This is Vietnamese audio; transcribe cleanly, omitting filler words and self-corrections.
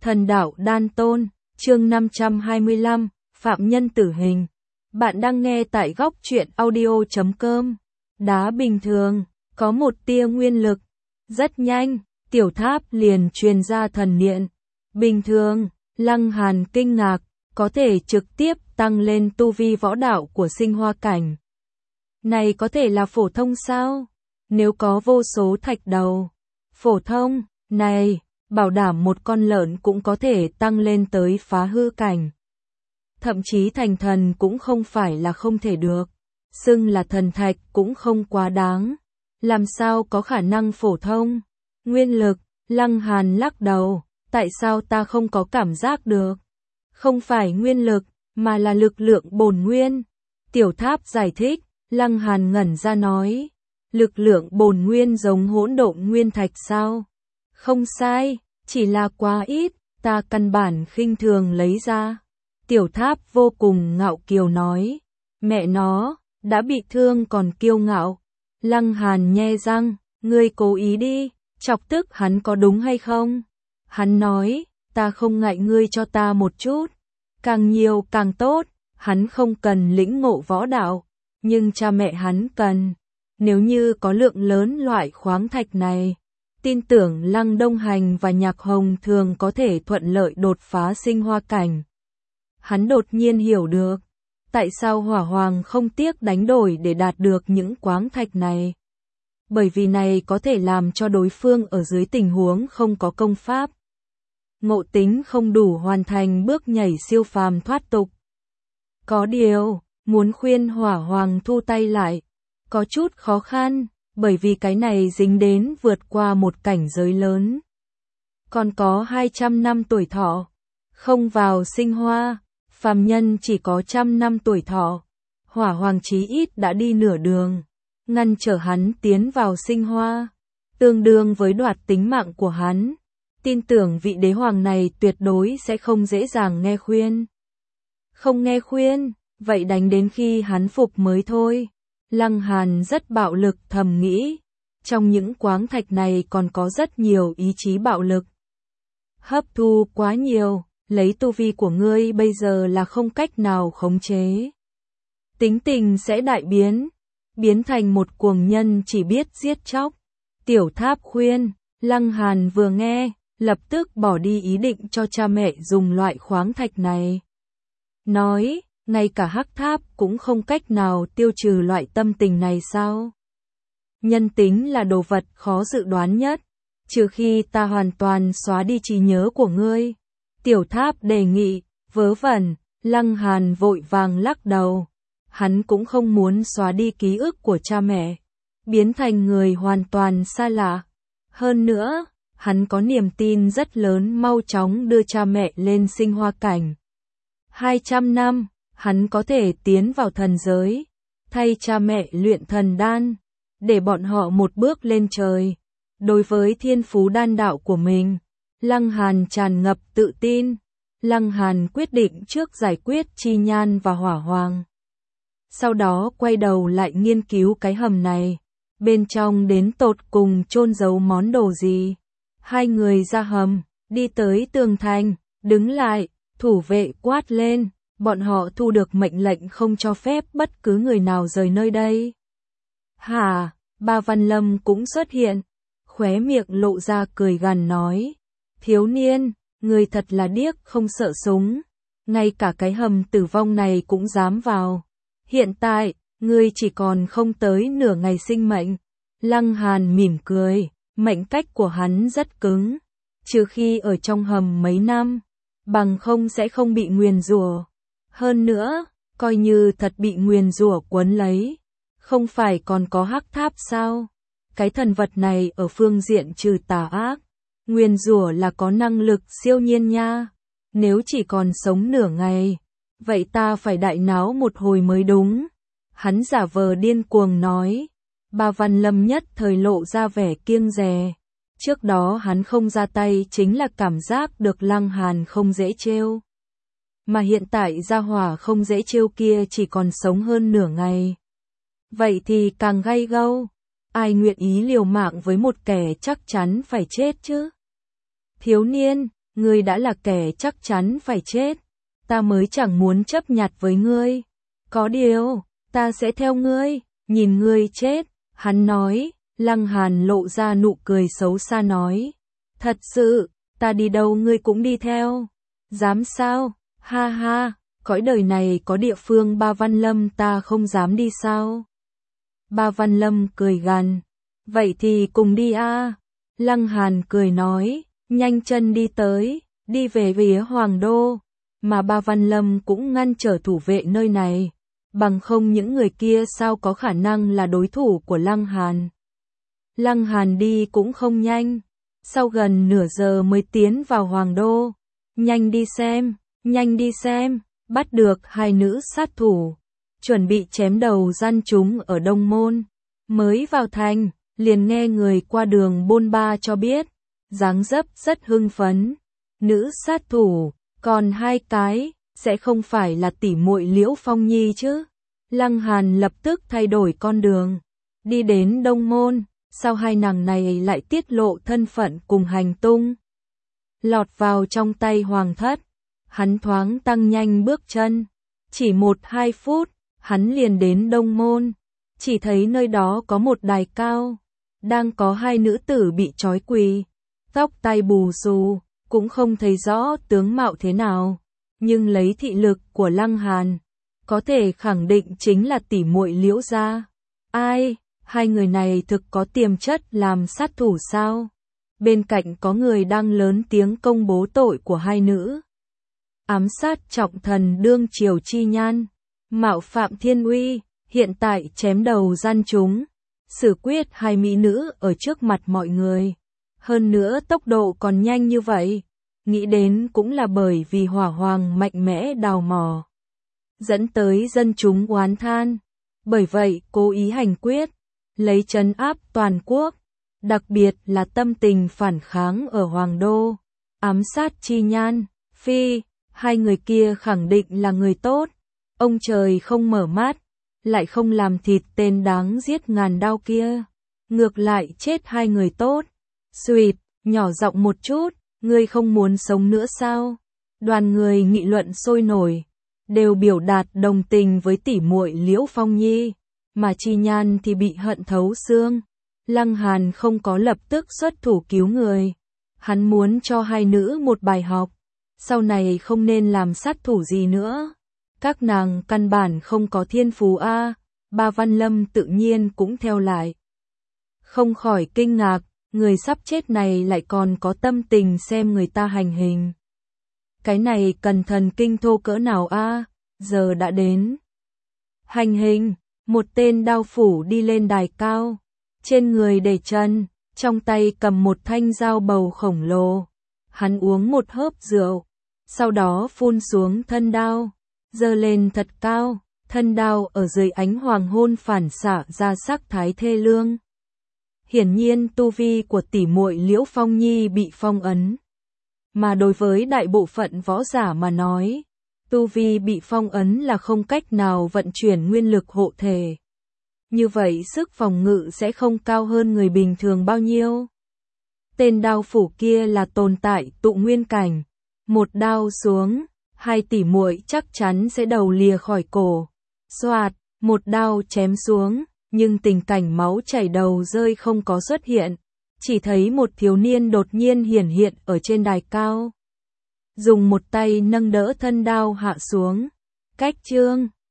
Thần đạo Đan Tôn, chương 525, Phạm nhân tử hình. Bạn đang nghe tại góc truyện audio.com. Đá bình thường, có một tia nguyên lực. Rất nhanh, tiểu tháp liền truyền ra thần niệm. Bình thường, Lăng Hàn kinh ngạc, có thể trực tiếp tăng lên tu vi võ đạo của sinh hoa cảnh. Này có thể là phổ thông sao? Nếu có vô số thạch đầu. Phổ thông, này, bảo đảm một con lợn cũng có thể tăng lên tới phá hư cảnh. Thậm chí thành thần cũng không phải là không thể được. Xưng là thần thạch cũng không quá đáng. Làm sao có khả năng phổ thông? Nguyên lực, Lăng Hàn lắc đầu, tại sao ta không có cảm giác được? Không phải nguyên lực, mà là lực lượng bổn nguyên. Tiểu tháp giải thích, Lăng Hàn ngẩn ra nói, lực lượng bổn nguyên giống hỗn độn nguyên thạch sao? Không sai, chỉ là quá ít, ta căn bản khinh thường lấy ra. Tiểu tháp vô cùng ngạo kiều nói, mẹ nó, đã bị thương còn kiêu ngạo. Lăng Hàn nhe răng, ngươi cố ý đi, chọc tức hắn có đúng hay không? Hắn nói, ta không ngại ngươi cho ta một chút, càng nhiều càng tốt, hắn không cần lĩnh ngộ võ đạo, nhưng cha mẹ hắn cần. Nếu như có lượng lớn loại khoáng thạch này, tin tưởng Lăng Đông Hành và Nhạc Hồng thường có thể thuận lợi đột phá sinh hoa cảnh. Hắn đột nhiên hiểu được, tại sao Hỏa Hoàng không tiếc đánh đổi để đạt được những khoáng thạch này. Bởi vì này có thể làm cho đối phương ở dưới tình huống không có công pháp, ngộ tính không đủ hoàn thành bước nhảy siêu phàm thoát tục. Có điều, muốn khuyên Hỏa Hoàng thu tay lại, có chút khó khăn, bởi vì cái này dính đến vượt qua một cảnh giới lớn. Còn có 200 năm tuổi thọ, không vào sinh hoa, phàm nhân chỉ có 100 năm tuổi thọ. Hỏa Hoàng chí ít đã đi nửa đường, ngăn trở hắn tiến vào sinh hoa, tương đương với đoạt tính mạng của hắn. Tin tưởng vị đế hoàng này tuyệt đối sẽ không dễ dàng nghe khuyên. Không nghe khuyên, vậy đánh đến khi hắn phục mới thôi. Lăng Hàn rất bạo lực thầm nghĩ, trong những khoáng thạch này còn có rất nhiều ý chí bạo lực. Hấp thu quá nhiều, lấy tu vi của ngươi bây giờ là không cách nào khống chế. Tính tình sẽ đại biến thành một cuồng nhân chỉ biết giết chóc. Tiểu tháp khuyên, Lăng Hàn vừa nghe, lập tức bỏ đi ý định cho cha mẹ dùng loại khoáng thạch này. Nói, ngay cả hắc tháp cũng không cách nào tiêu trừ loại tâm tình này sao? Nhân tính là đồ vật khó dự đoán nhất, trừ khi ta hoàn toàn xóa đi trí nhớ của ngươi. Tiểu tháp đề nghị, vớ vẩn, Lăng Hàn vội vàng lắc đầu. Hắn cũng không muốn xóa đi ký ức của cha mẹ, biến thành người hoàn toàn xa lạ. Hơn nữa, hắn có niềm tin rất lớn mau chóng đưa cha mẹ lên sinh hoa cảnh. 200 năm, hắn có thể tiến vào thần giới, thay cha mẹ luyện thần đan, để bọn họ một bước lên trời. Đối với thiên phú đan đạo của mình, Lăng Hàn tràn ngập tự tin. Lăng Hàn quyết định trước giải quyết Chi Nhan và Hỏa Hoàng. Sau đó quay đầu lại nghiên cứu cái hầm này, bên trong đến tột cùng chôn giấu món đồ gì. Hai người ra hầm, đi tới tường thành, đứng lại, thủ vệ quát lên, bọn họ thu được mệnh lệnh không cho phép bất cứ người nào rời nơi đây. Hả, Ba Văn Lâm cũng xuất hiện, khóe miệng lộ ra cười gằn nói, thiếu niên, người thật là điếc không sợ súng, ngay cả cái hầm tử vong này cũng dám vào. Hiện tại, ngươi chỉ còn không tới nửa ngày sinh mệnh. Lăng Hàn mỉm cười, mệnh cách của hắn rất cứng, trừ khi ở trong hầm mấy năm, bằng không sẽ không bị nguyền rủa. Hơn nữa, coi như thật bị nguyền rủa quấn lấy, không phải còn có hắc tháp sao? Cái thần vật này ở phương diện trừ tà ác, nguyền rủa là có năng lực siêu nhiên nha. Nếu chỉ còn sống nửa ngày, vậy ta phải đại náo một hồi mới đúng. Hắn giả vờ điên cuồng nói. Ba Văn Lâm nhất thời lộ ra vẻ kiêng dè. Trước đó hắn không ra tay chính là cảm giác được Lăng Hàn không dễ trêu. Mà hiện tại gia hỏa không dễ trêu kia chỉ còn sống hơn nửa ngày. Vậy thì càng gay gâu. Ai nguyện ý liều mạng với một kẻ chắc chắn phải chết chứ? Thiếu niên, ngươi đã là kẻ chắc chắn phải chết, ta mới chẳng muốn chấp nhặt với ngươi. Có điều, ta sẽ theo ngươi, nhìn ngươi chết, hắn nói. Lăng Hàn lộ ra nụ cười xấu xa nói. Thật sự, ta đi đâu ngươi cũng đi theo. Dám sao? Ha ha, cõi đời này có địa phương Ba Văn Lâm ta không dám đi sao? Ba Văn Lâm cười gằn. Vậy thì cùng đi a. Lăng Hàn cười nói, nhanh chân đi tới, đi về phía Hoàng Đô. Mà Ba Văn Lâm cũng ngăn trở thủ vệ nơi này. Bằng không những người kia sao có khả năng là đối thủ của Lăng Hàn. Lăng Hàn đi cũng không nhanh. Sau gần nửa giờ mới tiến vào Hoàng Đô. Nhanh đi xem, bắt được hai nữ sát thủ. Chuẩn bị chém đầu gian chúng ở Đông Môn. Mới vào thành, liền nghe người qua đường bôn ba cho biết. Dáng dấp rất hưng phấn. Nữ sát thủ, còn hai cái, sẽ không phải là tỷ muội Liễu Phong Nhi chứ. Lăng Hàn lập tức thay đổi con đường. Đi đến Đông Môn. Sao hai nàng này lại tiết lộ thân phận cùng hành tung? Lọt vào trong tay hoàng thất, hắn thoáng tăng nhanh bước chân. Chỉ 1-2 phút, hắn liền đến Đông Môn. Chỉ thấy nơi đó có một đài cao, đang có hai nữ tử bị trói quỳ, tóc tai bù xù, cũng không thấy rõ tướng mạo thế nào. Nhưng lấy thị lực của Lăng Hàn, có thể khẳng định chính là tỷ muội Liễu gia. Ai? Hai người này thực có tiềm chất làm sát thủ sao? Bên cạnh có người đang lớn tiếng công bố tội của hai nữ. Ám sát trọng thần đương triều Chi Nhan, mạo phạm thiên uy, hiện tại chém đầu gian chúng, xử quyết hai mỹ nữ ở trước mặt mọi người. Hơn nữa tốc độ còn nhanh như vậy, nghĩ đến cũng là bởi vì hỏa hoàng mạnh mẽ đào mỏ, dẫn tới dân chúng oán than. Bởi vậy cố ý hành quyết, lấy trấn áp toàn quốc, đặc biệt là tâm tình phản kháng ở Hoàng Đô, ám sát Chi Nhan, Phi, hai người kia khẳng định là người tốt. Ông trời không mở mắt, lại không làm thịt tên đáng giết ngàn đao kia, ngược lại chết hai người tốt. Xuỵt, nhỏ giọng một chút, ngươi không muốn sống nữa sao? Đoàn người nghị luận sôi nổi, đều biểu đạt đồng tình với tỷ muội Liễu Phong Nhi. Mà Chi Nhan thì bị hận thấu xương. Lăng Hàn không có lập tức xuất thủ cứu người. Hắn muốn cho hai nữ một bài học. Sau này không nên làm sát thủ gì nữa. Các nàng căn bản không có thiên phú a. Ba Văn Lâm tự nhiên cũng theo lại. Không khỏi kinh ngạc, người sắp chết này lại còn có tâm tình xem người ta hành hình. Cái này cần thần kinh thô cỡ nào a? Giờ đã đến. Hành hình. Một tên đao phủ đi lên đài cao, trên người để chân, trong tay cầm một thanh dao bầu khổng lồ. Hắn uống một hớp rượu, sau đó phun xuống thân đao, giơ lên thật cao, thân đao ở dưới ánh hoàng hôn phản xạ ra sắc thái thê lương. Hiển nhiên tu vi của tỷ muội Liễu Phong Nhi bị phong ấn. Mà đối với đại bộ phận võ giả mà nói, tu vi bị phong ấn là không cách nào vận chuyển nguyên lực hộ thể. Như vậy sức phòng ngự sẽ không cao hơn người bình thường bao nhiêu. Tên đao phủ kia là tồn tại tụ nguyên cảnh. Một đao xuống, hai tỷ muội chắc chắn sẽ đầu lìa khỏi cổ. Xoạt, một đao chém xuống, nhưng tình cảnh máu chảy đầu rơi không có xuất hiện. Chỉ thấy một thiếu niên đột nhiên hiển hiện ở trên đài cao. Dùng một tay nâng đỡ thân đao hạ xuống. Cách chương